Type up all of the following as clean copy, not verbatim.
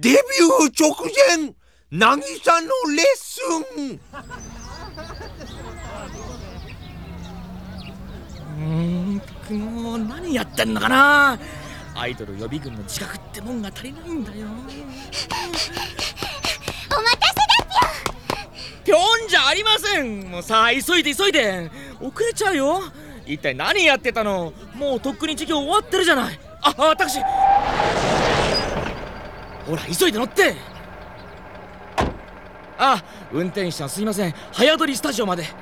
デビュー直前、渚のレッスン。 もう何やってんのかな。アイドル予備軍の自覚ってもんが足りないんだよ。 お待たせだぴょんじゃありません。もうさあ急いで遅れちゃうよ。一体何やってたの。もうとっくに授業終わってるじゃない。タクシー。ほら急いで乗って。運転手さんすいません。早撮りスタジオまで。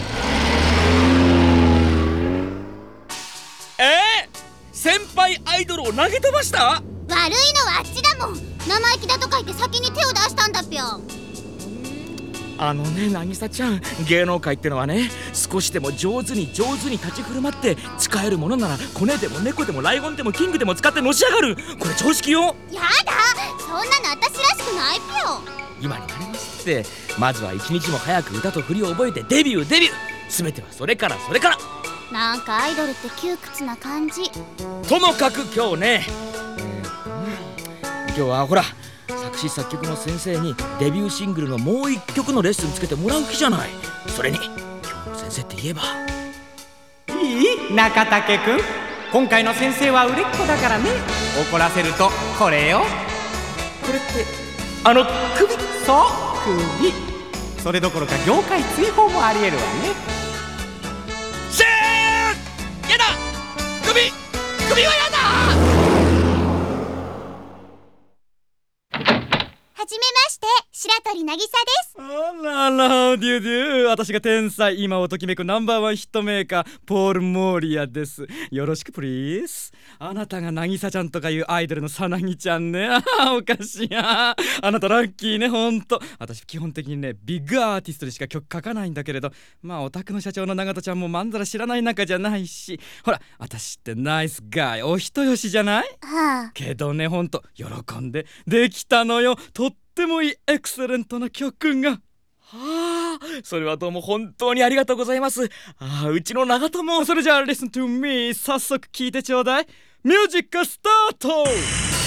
先輩アイドルを投げ飛ばした。 悪いのはあっちだもん。生意気だとか言って先に手を出したんだぴょん。 渚ちゃん、芸能界ってのはね、少しでも上手に立ち振る舞って使えるものならコネでも猫でもライオンでもキングでも使ってのし上がる。これ常識よ。 やだ、そんなの私らしくないぴょん。 今になりますって。まずは一日も早く歌と振りを覚えてデビュー。全てはそれから。 なんかアイドルって窮屈な感じ。 ともかく今日ね、今日はほら作詞作曲の先生にデビューシングルのもう一曲のレッスンつけてもらう気じゃない。それに今日の先生って言えばいい中武くん、今回の先生は売れっ子だからね。怒らせるとこれよ。 これって首。 そう首。それどころか業界追放もありえるわね。 やだ、首はやだ。 はじめまして、白鳥渚です。 デュー。私が天才、今をときめくナンバーワンヒットメーカー、ポール・モーリアです。よろしくプリーズ。あなたが渚ちゃんとかいうアイドルのさなぎちゃんね。おかしい。あなたラッキーね、ほんと。私基本的にね、ビッグアーティストでしか曲書かないんだけれど、お宅の社長の永田ちゃんもまんざら知らない仲じゃないし、ほら私ってナイスガイ、お人よしじゃない？けどね、ほんと喜んでできたのよ。とってもいいエクセレントな曲が。それはどうも本当にありがとうございます。うちの長友。それじゃあ Listen to me、 早速聴いてちょうだい。ミュージックスタート。ね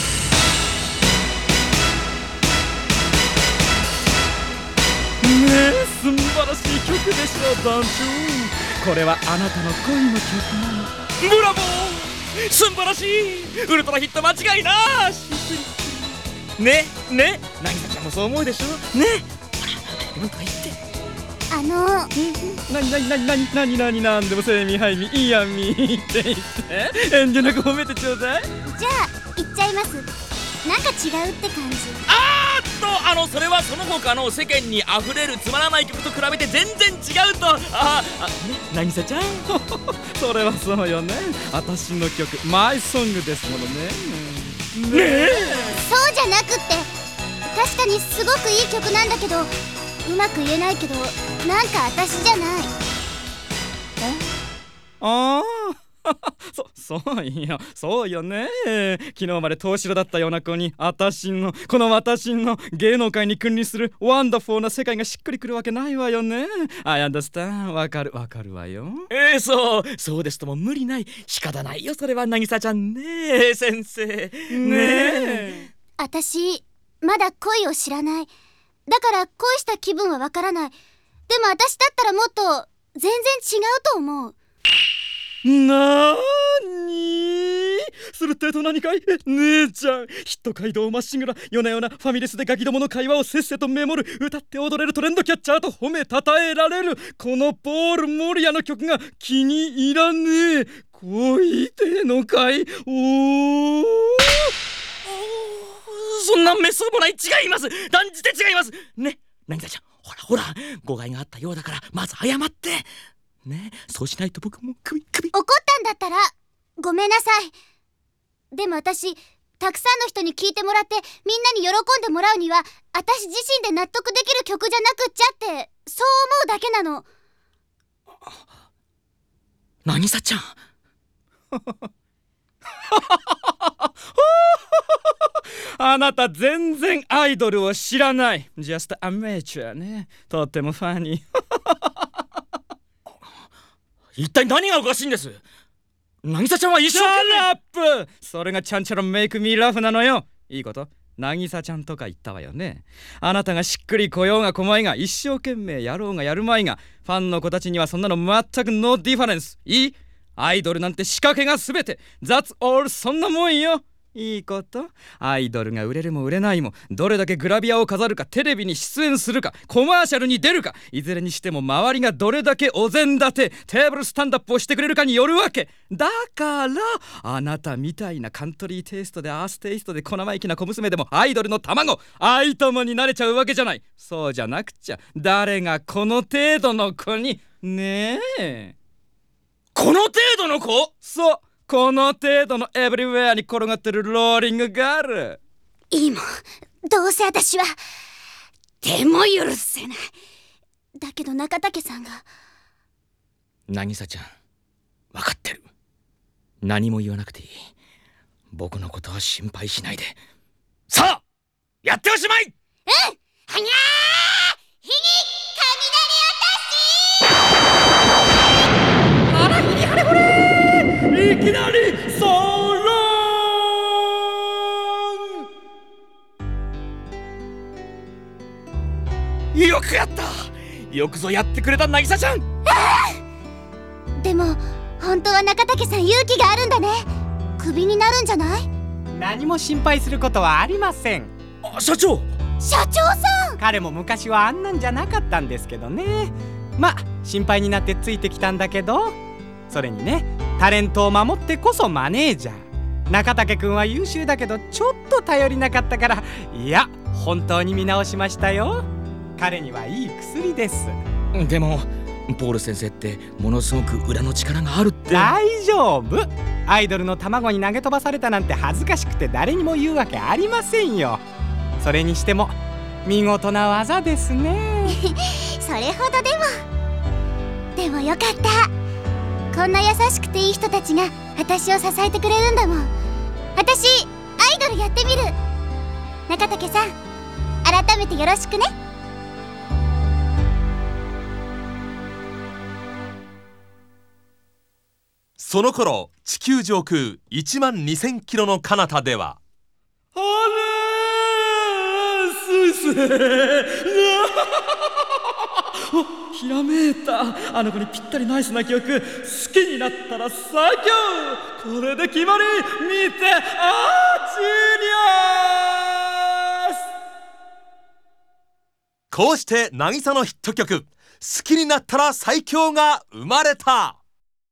え、素晴らしい曲でしょ、ダンチュー。これはあなたの恋の曲なの。 ブラボー、素晴らしい。ウルトラヒット間違いなし。ね渚ちゃんもそう思うでしょね。ほらなんとか言って。 なんでもセミハイミイヤミって言って遠慮なく褒めてちょうだい。 じゃあ言っちゃいます。なんか違うって感じ。 それはその他の世間にあふれるつまらない曲と比べて全然違うと。 渚ちゃんそれはそうよね。私の曲マイソングですものね。 そうじゃなくって、確かにすごくいい曲なんだけど、うまく言えないけど、なんか私じゃない。 そうよね。昨日まで東城だったような子に私の芸能界に君臨するワンダフォーな世界がしっくりくるわけないわよね。I understand。 わかるわよ。 そうですとも無理ない。仕方ないよ、それは渚ちゃんね。先生ね。 私まだ恋を知らない。だから恋した気分はわからない。でも私だったらもっと全然違うと思う。 なーにするってと何かい？姉ちゃん、ヒット街道まっしぐら、夜な夜なファミレスでガキどもの会話をせっせとメモる、歌って踊れるトレンドキャッチャーと褒めたたえられる、このポール・モリアの曲が気に入らねえ。恋ってのかい？ そんなめっそうもない。違います。断じて違いますね。渚ちゃん、ほら誤解があったようだからまず謝ってね。そうしないと僕も首。 怒ったんだったらごめんなさい。でも私たくさんの人に聴いてもらってみんなに喜んでもらうには、私自身で納得できる曲じゃなくっちゃってそう思うだけなの。 渚ちゃんあなた全然アイドルを知らない。 Just amateur ね。とってもファニー一体何がおかしいんです？渚ちゃんは一生懸命。 シャラップ。それがちゃんちゃらメイクミーラフなのよ。いいこと渚ちゃんとか言ったわよね。あなたがしっくり来ようが来まいが、一生懸命やろうがやるまいが、ファンの子たちにはそんなの全くノーディファレンス。いい？アイドルなんて仕掛けが全て。 That's all。 そんなもんよ。いいこと。アイドルが売れるも売れないも、どれだけグラビアを飾るか、テレビに出演するか、コマーシャルに出るか、いずれにしても周りがどれだけお膳立て、テーブルスタンドアップをしてくれるかによるわけだから、あなたみたいなカントリーテイストでアーステイストで小生意気な小娘でもアイドルの卵、アイトモになれちゃうわけじゃない。そうじゃなくちゃ誰がこの程度の子にねえ。この程度の子？そう、この程度のエブリウェアに転がってるローリングガール。 いいもん、どうせ私は手も許せない。だけど中竹さんが。 渚ちゃん、分かってる。何も言わなくていい。僕のことは心配しないで。さあやっておしまい。 うん、はにゃー火にあら、ひにはれほれ、いきなりソロン。よくやった。よくぞやってくれた渚ちゃん。 でも本当は中竹さん勇気があるんだね。クビになるんじゃない？ 何も心配することはありません。 社長。 社長さん。 彼も昔はあんなんじゃなかったんですけどね。まあ心配になってついてきたんだけど、それにね、タレントを守ってこそマネージャー。中竹くんは優秀だけどちょっと頼りなかったから、いや本当に見直しましたよ。彼にはいい薬です。 でもポール先生ってものすごく裏の力があるって。 大丈夫。アイドルの卵に投げ飛ばされたなんて恥ずかしくて誰にも言うわけありませんよ。それにしても見事な技ですね。 それほどでもよかった。こんな優しくていい人たちが私を支えてくれるんだもん。私アイドルやってみる。中竹さん、改めてよろしくね。 その頃、地球上空12000キロの彼方では、 あれー、すいせーお、ひらめいた。あの子にぴったりナイスな曲。好きになったら最強。これで決まり。見て、あー、ジーニアス。 こうして渚のヒット曲「好きになったら最強」が生まれた。